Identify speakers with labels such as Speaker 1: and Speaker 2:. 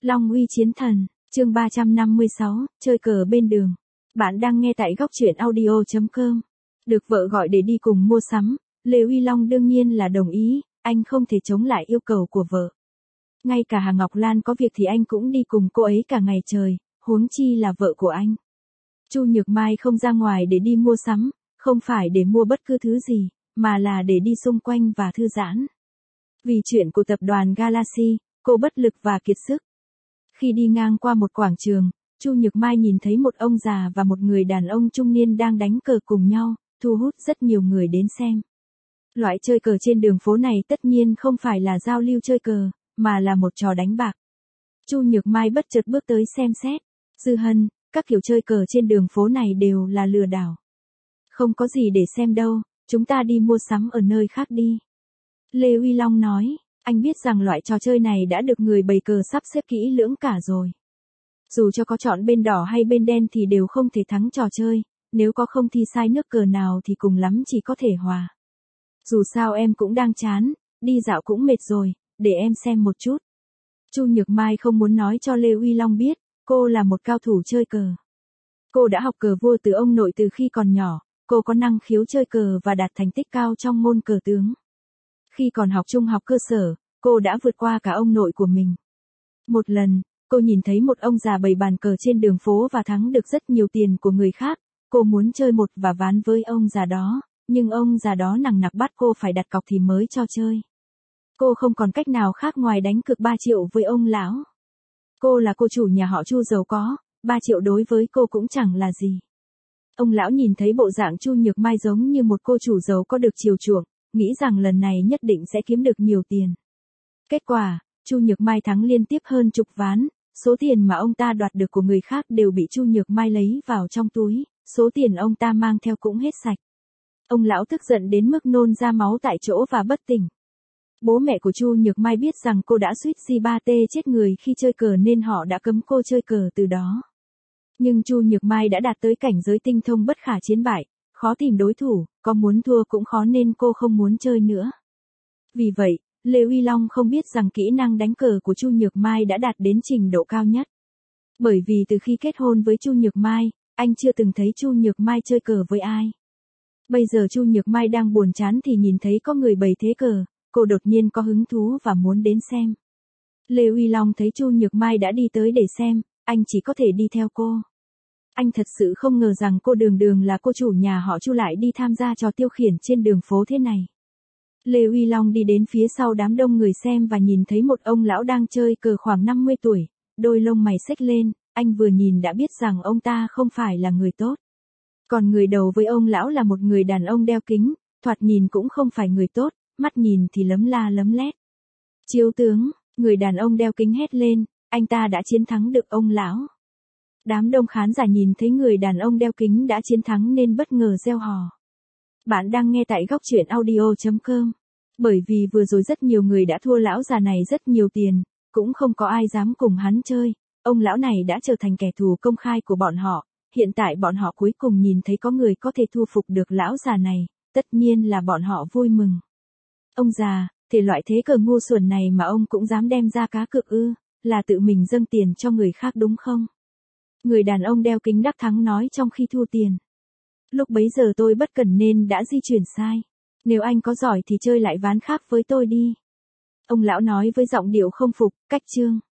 Speaker 1: Long uy chiến thần, chương 356, chơi cờ bên đường. Bạn đang nghe tại góc truyện audio.com. Được vợ gọi để đi cùng mua sắm, Lê Uy Long đương nhiên là đồng ý, anh không thể chống lại yêu cầu của vợ. Ngay cả Hà Ngọc Lan có việc thì anh cũng đi cùng cô ấy cả ngày trời, huống chi là vợ của anh. Chu Nhược Mai không ra ngoài để đi mua sắm, không phải để mua bất cứ thứ gì, mà là để đi xung quanh và thư giãn. Vì chuyện của tập đoàn Galaxy, cô bất lực và kiệt sức. Khi đi ngang qua một quảng trường, Chu Nhược Mai nhìn thấy một ông già và một người đàn ông trung niên đang đánh cờ cùng nhau, thu hút rất nhiều người đến xem. Loại chơi cờ trên đường phố này tất nhiên không phải là giao lưu chơi cờ, mà là một trò đánh bạc. Chu Nhược Mai bất chợt bước tới xem xét. Dư Hân, các kiểu chơi cờ trên đường phố này đều là lừa đảo. Không có gì để xem đâu, chúng ta đi mua sắm ở nơi khác đi. Lê Uy Long nói, anh biết rằng loại trò chơi này đã được người bày cờ sắp xếp kỹ lưỡng cả rồi. Dù cho có chọn bên đỏ hay bên đen thì đều không thể thắng trò chơi, nếu có không thi sai nước cờ nào thì cùng lắm chỉ có thể hòa. Dù sao em cũng đang chán, đi dạo cũng mệt rồi, để em xem một chút. Chu Nhược Mai không muốn nói cho Lê Uy Long biết, cô là một cao thủ chơi cờ. Cô đã học cờ vua từ ông nội từ khi còn nhỏ, cô có năng khiếu chơi cờ và đạt thành tích cao trong môn cờ tướng. Khi còn học trung học cơ sở, cô đã vượt qua cả ông nội của mình. Một lần, cô nhìn thấy một ông già bày bàn cờ trên đường phố và thắng được rất nhiều tiền của người khác. Cô muốn chơi một và ván với ông già đó, nhưng ông già đó nằng nặc bắt cô phải đặt cọc thì mới cho chơi. Cô không còn cách nào khác ngoài đánh cược 3 triệu với ông lão. Cô là cô chủ nhà họ Chu giàu có, 3 triệu đối với cô cũng chẳng là gì. Ông lão nhìn thấy bộ dạng Chu Nhược Mai giống như một cô chủ giàu có được chiều chuộng, nghĩ rằng lần này nhất định sẽ kiếm được nhiều tiền. Kết quả, Chu Nhược Mai thắng liên tiếp hơn chục ván, số tiền mà ông ta đoạt được của người khác đều bị Chu Nhược Mai lấy vào trong túi, số tiền ông ta mang theo cũng hết sạch. Ông lão tức giận đến mức nôn ra máu tại chỗ và bất tỉnh. Bố mẹ của Chu Nhược Mai biết rằng cô đã suýt G3T chết người khi chơi cờ nên họ đã cấm cô chơi cờ từ đó. Nhưng Chu Nhược Mai đã đạt tới cảnh giới tinh thông bất khả chiến bại, khó tìm đối thủ, có muốn thua cũng khó nên cô không muốn chơi nữa. Vì vậy, Lê Uy Long không biết rằng kỹ năng đánh cờ của Chu Nhược Mai đã đạt đến trình độ cao nhất. Bởi vì từ khi kết hôn với Chu Nhược Mai, anh chưa từng thấy Chu Nhược Mai chơi cờ với ai. Bây giờ Chu Nhược Mai đang buồn chán thì nhìn thấy có người bày thế cờ, cô đột nhiên có hứng thú và muốn đến xem. Lê Uy Long thấy Chu Nhược Mai đã đi tới để xem, anh chỉ có thể đi theo cô. Anh thật sự không ngờ rằng cô đường đường là cô chủ nhà họ Chu lại đi tham gia trò tiêu khiển trên đường phố thế này. Lê Uy Long đi đến phía sau đám đông người xem và nhìn thấy một ông lão đang chơi cờ khoảng 50 tuổi, đôi lông mày xếch lên, anh vừa nhìn đã biết rằng ông ta không phải là người tốt. Còn người đầu với ông lão là một người đàn ông đeo kính, thoạt nhìn cũng không phải người tốt, mắt nhìn thì lấm la lấm lét. Chiếu tướng, người đàn ông đeo kính hét lên, anh ta đã chiến thắng được ông lão. Đám đông khán giả nhìn thấy người đàn ông đeo kính đã chiến thắng nên bất ngờ reo hò. Bạn đang nghe tại góc truyện audio.com. Bởi vì vừa rồi rất nhiều người đã thua lão già này rất nhiều tiền, cũng không có ai dám cùng hắn chơi, ông lão này đã trở thành kẻ thù công khai của bọn họ, hiện tại bọn họ cuối cùng nhìn thấy có người có thể thu phục được lão già này, tất nhiên là bọn họ vui mừng. Ông già, thể loại thế cờ ngu xuẩn này mà ông cũng dám đem ra cá cược ư, là tự mình dâng tiền cho người khác đúng không? Người đàn ông đeo kính đắc thắng nói trong khi thua tiền. Lúc bấy giờ tôi bất cẩn nên đã di chuyển sai. Nếu anh có giỏi thì chơi lại ván khác với tôi đi. Ông lão nói với giọng điệu không phục, cách chương.